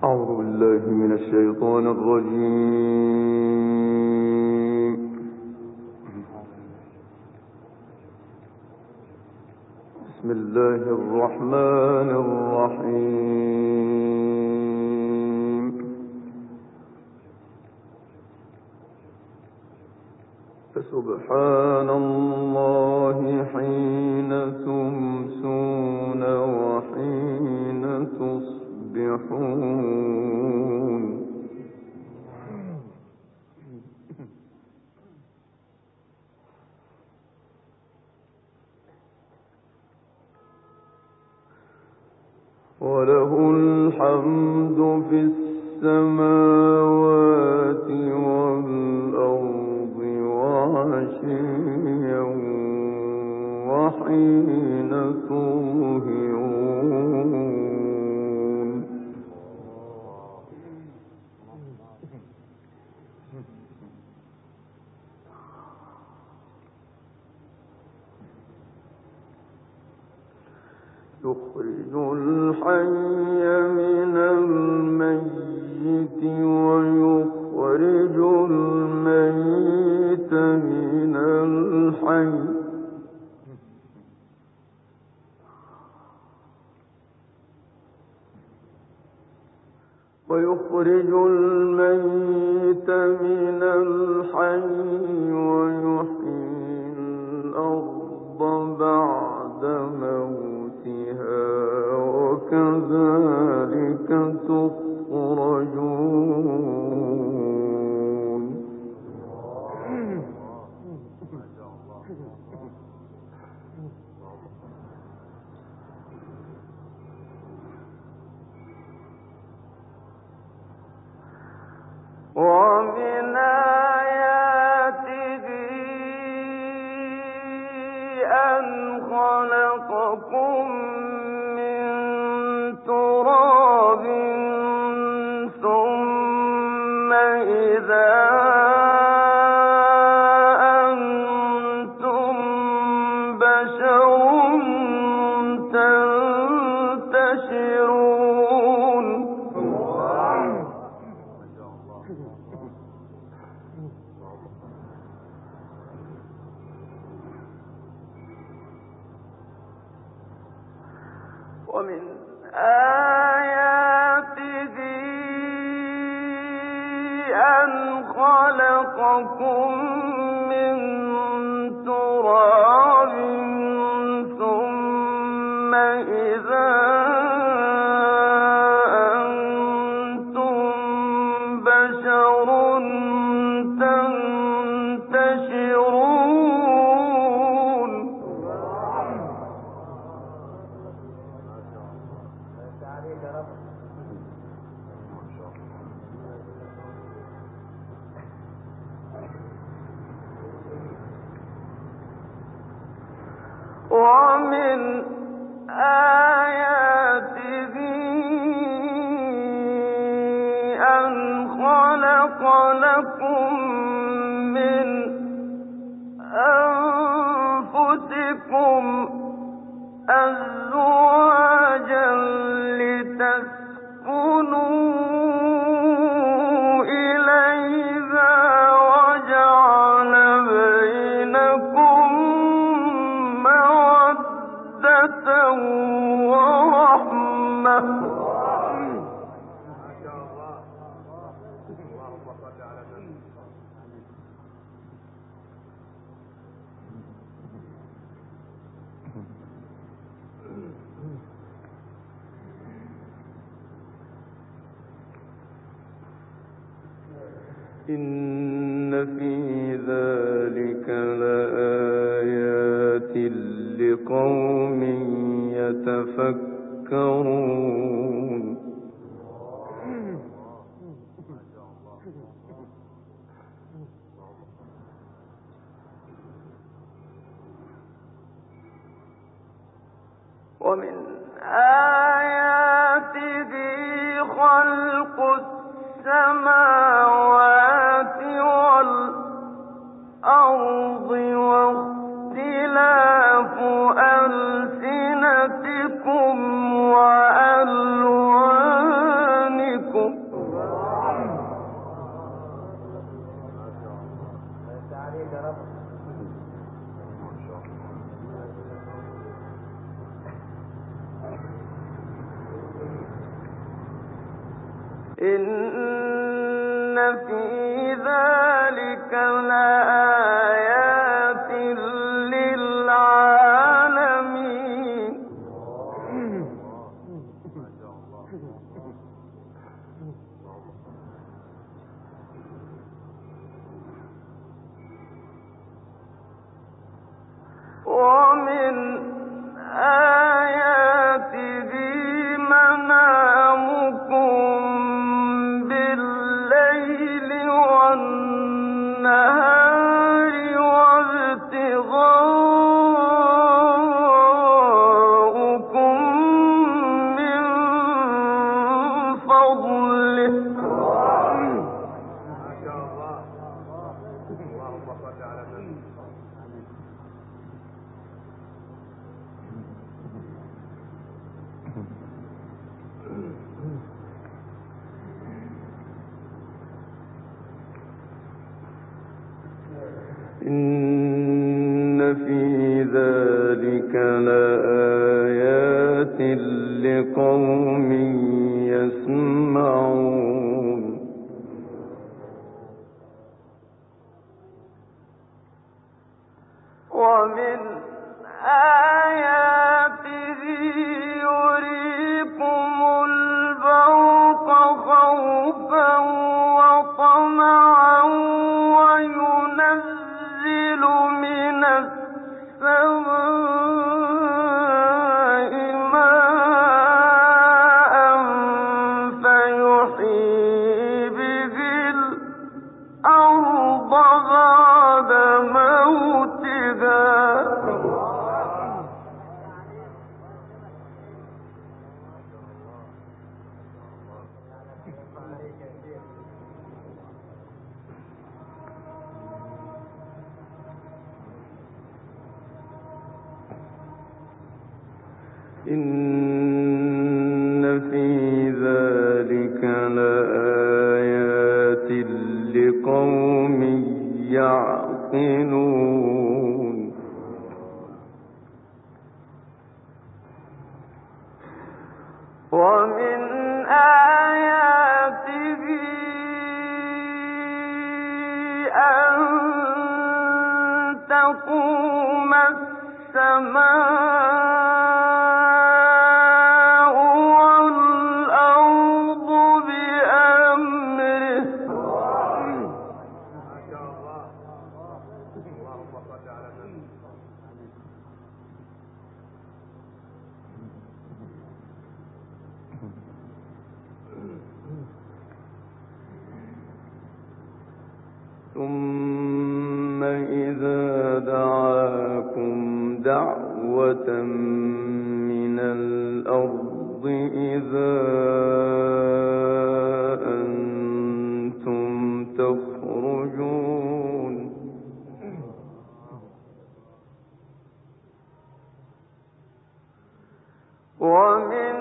أعوذ بالله من الشيطان الرجيم. بسم الله الرحمن الرحيم. فسبحان الله حين تمسون وحين تصبحون. وله الحمد في السماوات والأرض وعشيا وحين تظهرون. يخرج الحي من الميت ويخرج الميت من الحي ويحيي الأرض بعد موتها وكذلك تخرجون. ومن آياته أن خلقكم من تراب ثم إذا أنتم بشر تنتشرون. ومن آياته أن خلقكم من تراب ثم إذا أنتم بشر تنتشرون. ومن آياته أن خلق لكم من أنفسكم أزواجا لتسكنوا إليها وجعل بينكم مودة ورحمة. إن في ذلك لآيات لقوم يتفكرون. ومن آياته خلق السماوات والأرض واختلاف ألسنتكم وألوانكم إن في ذلك لآيات للعالمين ومن آياته منامكم بالليل والنهار وابتغاؤكم من فضله ما شاء الله. اللهم صل على النبي. إن في ذلك لآيات لقوم يسمعون ومن آياته يريكم البرق خوفا وطمعا وينزل من السماء ماء فيحيي به الأرض بعد موتها إن في ذلك لآيات لقوم يعقلون ومن آياته أن تقوم السماء والأرض بأمره ما شاء الله. اللهم صل على النبي. ثم إذا دعاكم دعوة من الأرض إذا أنتم تخرجون ومن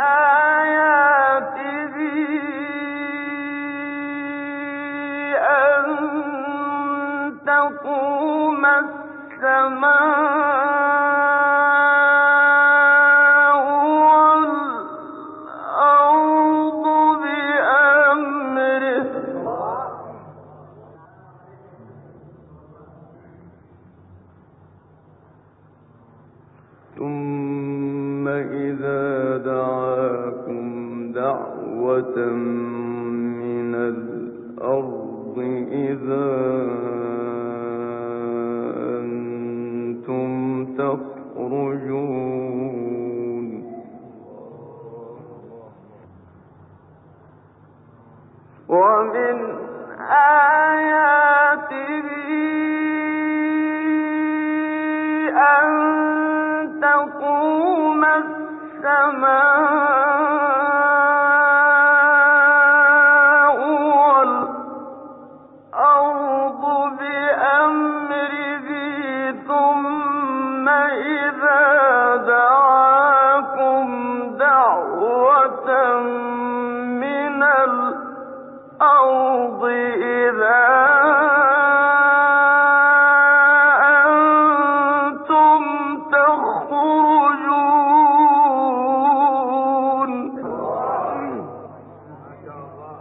آياته أن تقوم السماء والأرض بأمره ثم إذا دعاكم دعوة من الأرض إذا أنتم تخرجون ومن آياته أن تقوم السماء والأرض بأمره ثم إذا دعاكم دعوة من الأرض إذا أنتم تخرجون ما شاء الله.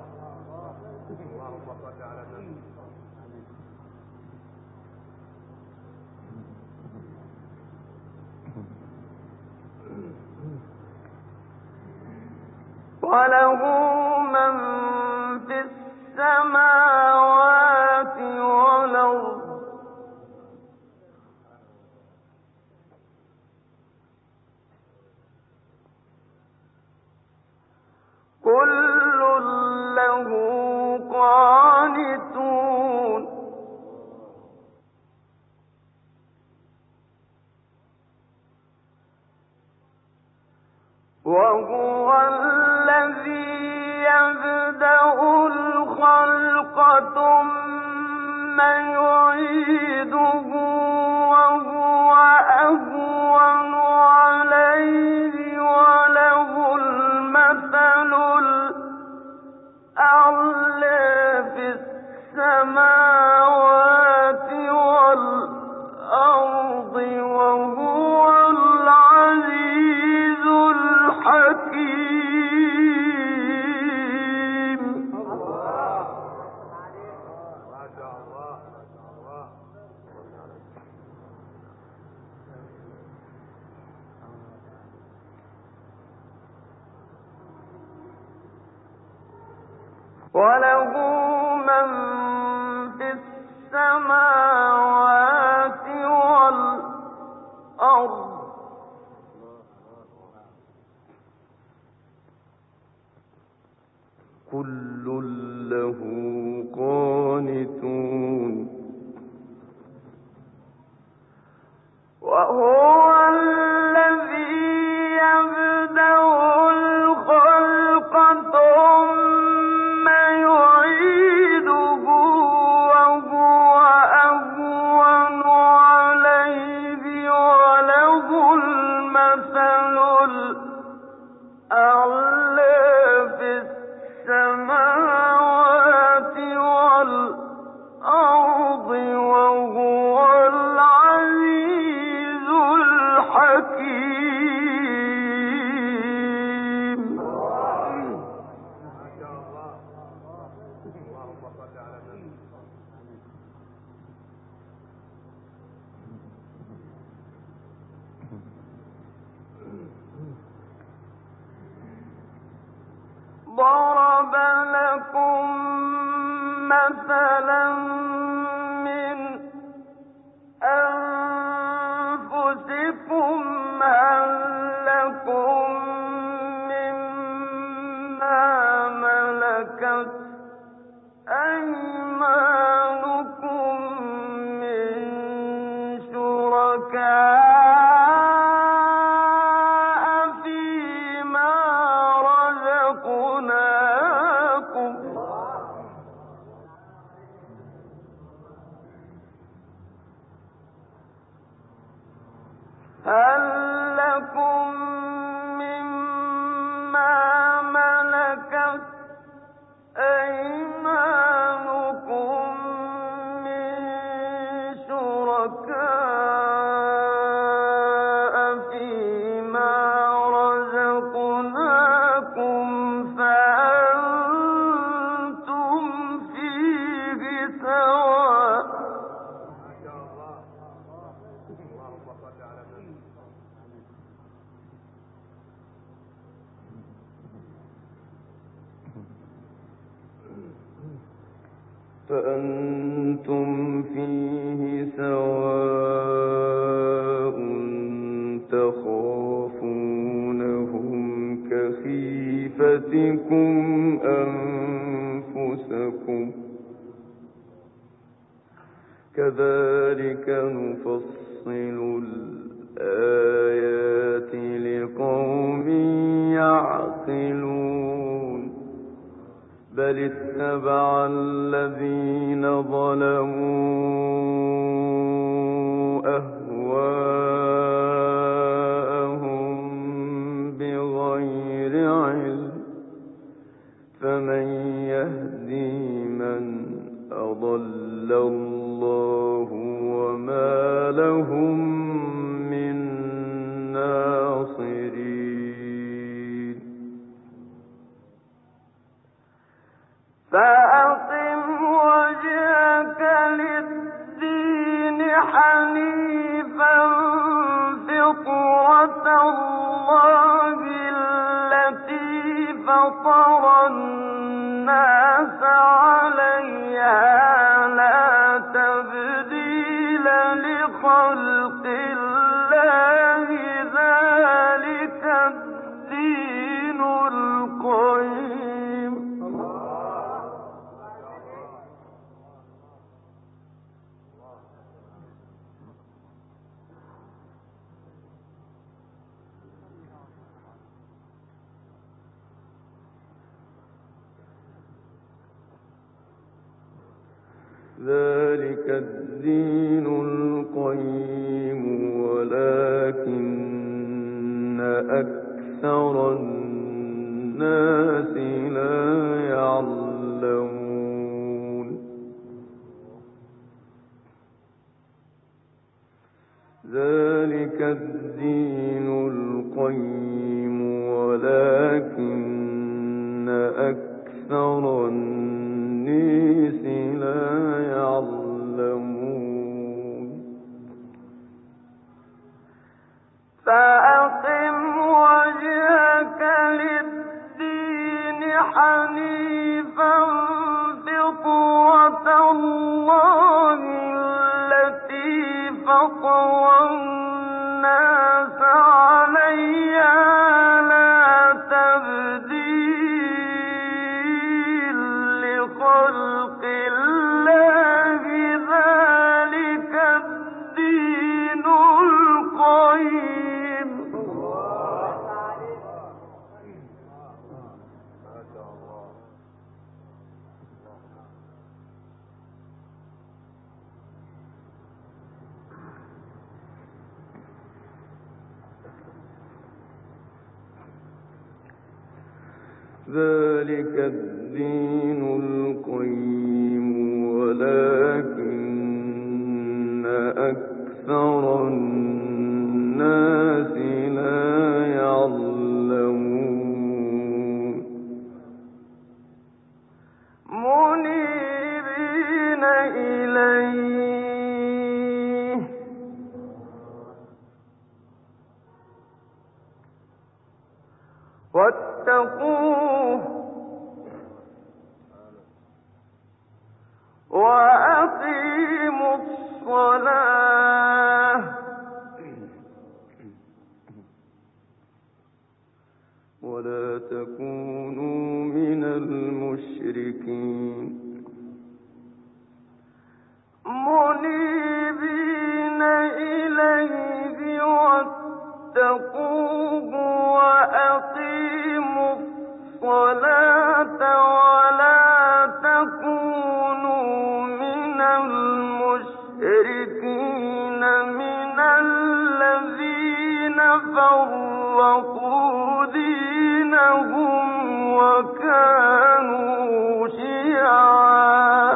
وله من في السماوات والأرض كل له قانتون وهو الذي يبدأ الخلق ثم يعيده وهو أهون عليه وله المثل الأعلى في السماوات والأرض وهو العزيز الحكيم. ما شاء الله ما شاء الله. وله من في السماوات والأرض كل له قانتون وهو الذي يبدأ الخلق ثم يعيده وهو أهون عليه وله المثل الأعلى في السماوات والأرض وهو العزيز الحكيم. ما شاء الله. اللهم صل على النبي. ضرب لكم مثلا من أنفسكم هل لكم مما ملكت أيمانكم من شركاء فيما رزقناكم هل لكم مما ملكت أيمانكم من شركاء فيما رزقناكم فأنتم فيه سواء. ما شاء الله. اللهم صل على النبي. فأنتم فيه سواء تخافونهم كخيفتكم أنفسكم كذلك نفصل الآيات لقوم يعقلون بل اتبع الذين ظلموا أهواءهم بغير علم فمن يهدي من أضل الله وما لهم من ناصرين. فأقم وجهك للدين حنيفا فطرة الله التي فطر فطر الناس عليها لا تبديل لخلق الله ذلك الدين القيم ذلك الدين القيم ولكن أكثر الناس لا يعلمون ذلك الدين القيم ولكن أكثر الناس لا يعلمون فأقم وجهك للدين حنيفا فطرة الله التي فطر الناس عليها لا تبديل لخلق الله ذلك الدين القيم ذلك الدين القيم ولكن أكثر الناس لا يعلمون منيبين إليه واتقوه وأقيموا الصلاة ولا تكونوا من المشركين منيبين إليه واتقوه وأقيموا الصلاة ولا تكونوا من المشركين من الذين فرقوا دينهم وكانوا شيعا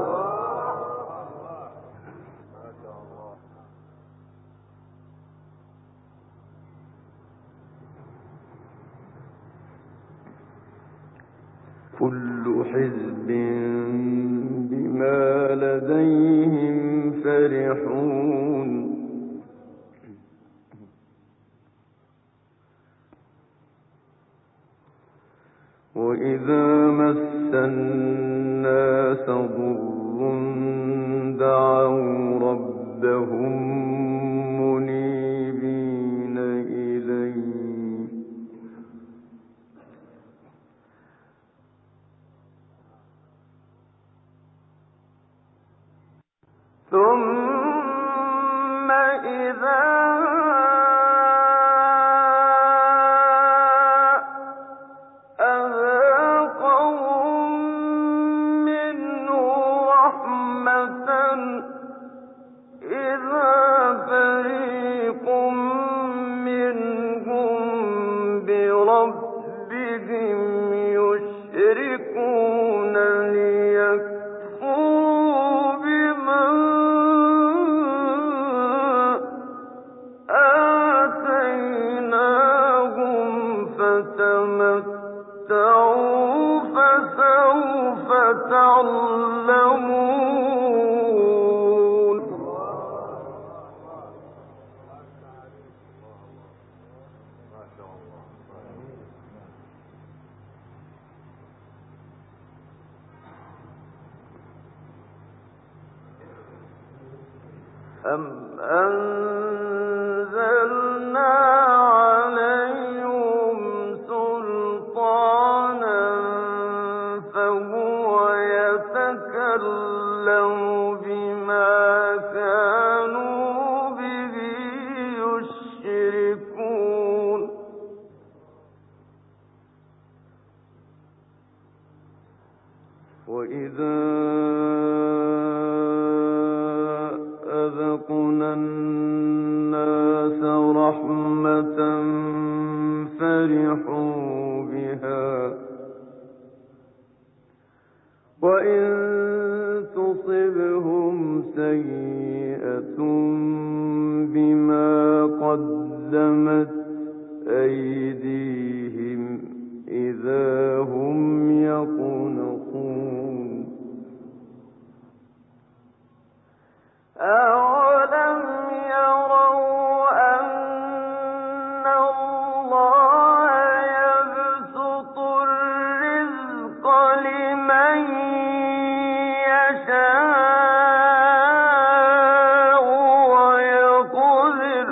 كل حزب بما لديهم فرحون وإذا مس الناس ضر دعوا ربهم منيبين إليه ثم إذا أذاقهم منه رحمة إذا فريق منهم بربهم يشركون ليكفروا بما آتيناهم فتمتعوا فسوف تعلمون أم أنزلنا عليهم سلطانا فهو يتكلم بما كانوا به يشركون وإذا أذقنا الناس رحمة فرحوا بها وإن تصبهم سيئة بما قدمت أيديهم إذا هم يقنطون أولم يروا أن الله يبسط الرزق لمن يشاء ويقدر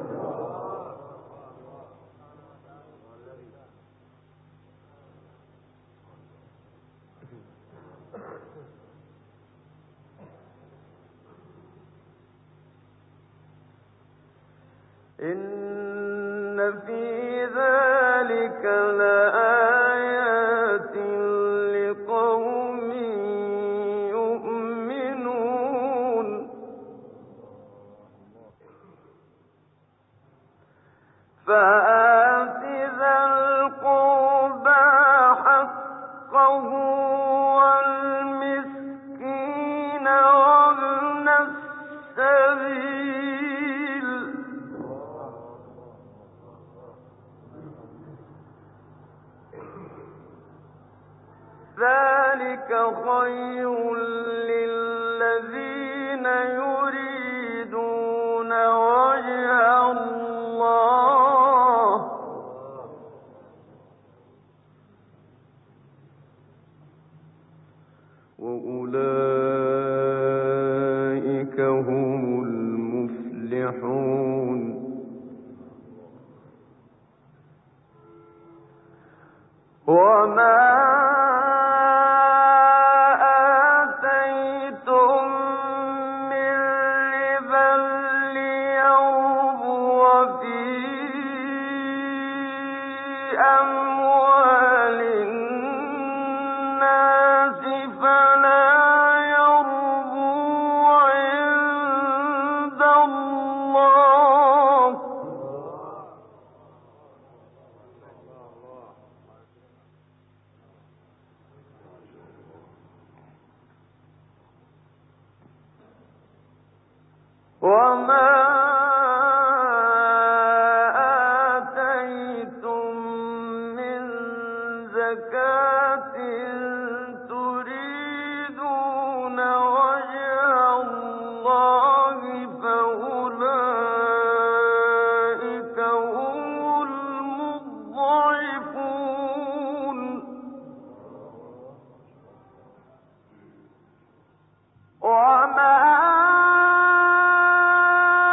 إن في ذلك لآيات لقوم يؤمنون فآت ذا القربى حقه والمسكين وابن السبيل ذلك خير للذين يريدون وجه الله وأولئك هم المفلحون وما أموال الناس فلا يربو عند الله وما تريدون وجه الله فأولئك هم المضعفون وما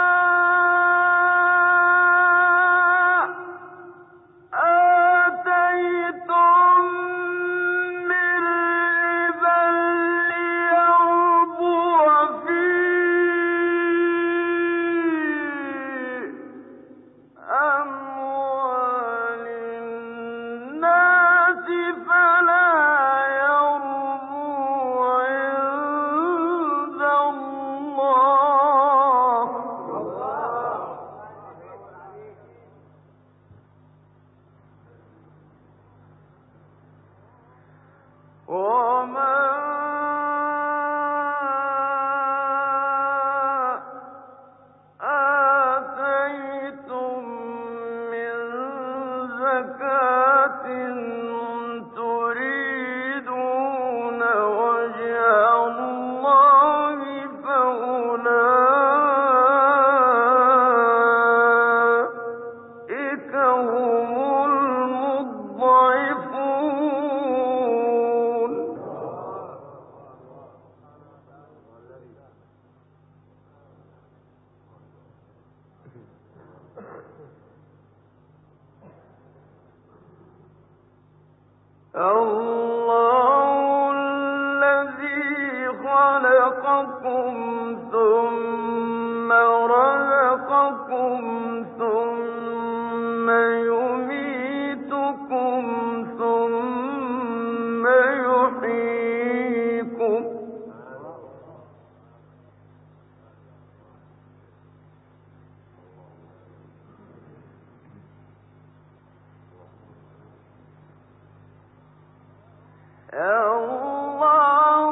الله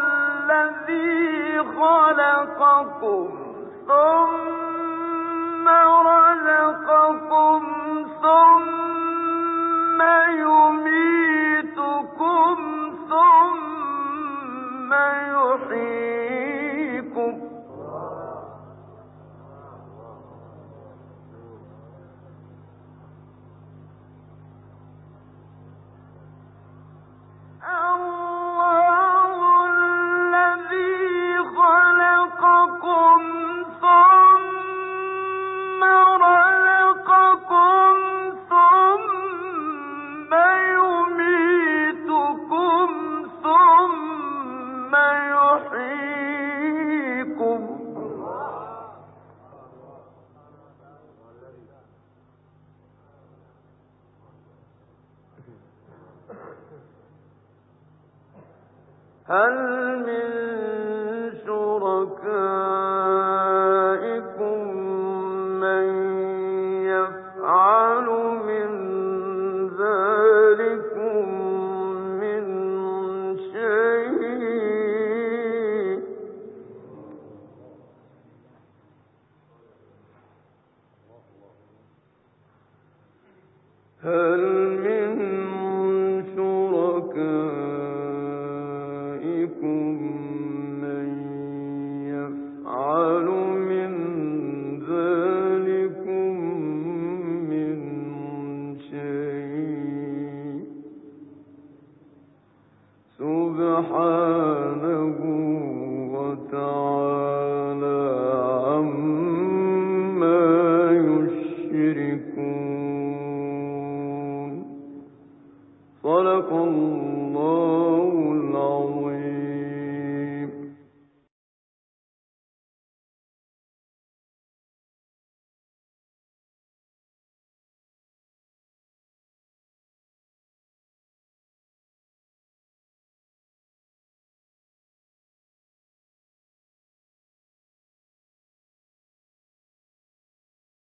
الذي خلقكم ثم رزقكم ثم يميتكم ثم يحييكم هل من شركائكم من يفعل من ذلكم من شيء هل من شركائكم من يفعل من ذلكم من شيء سبحانه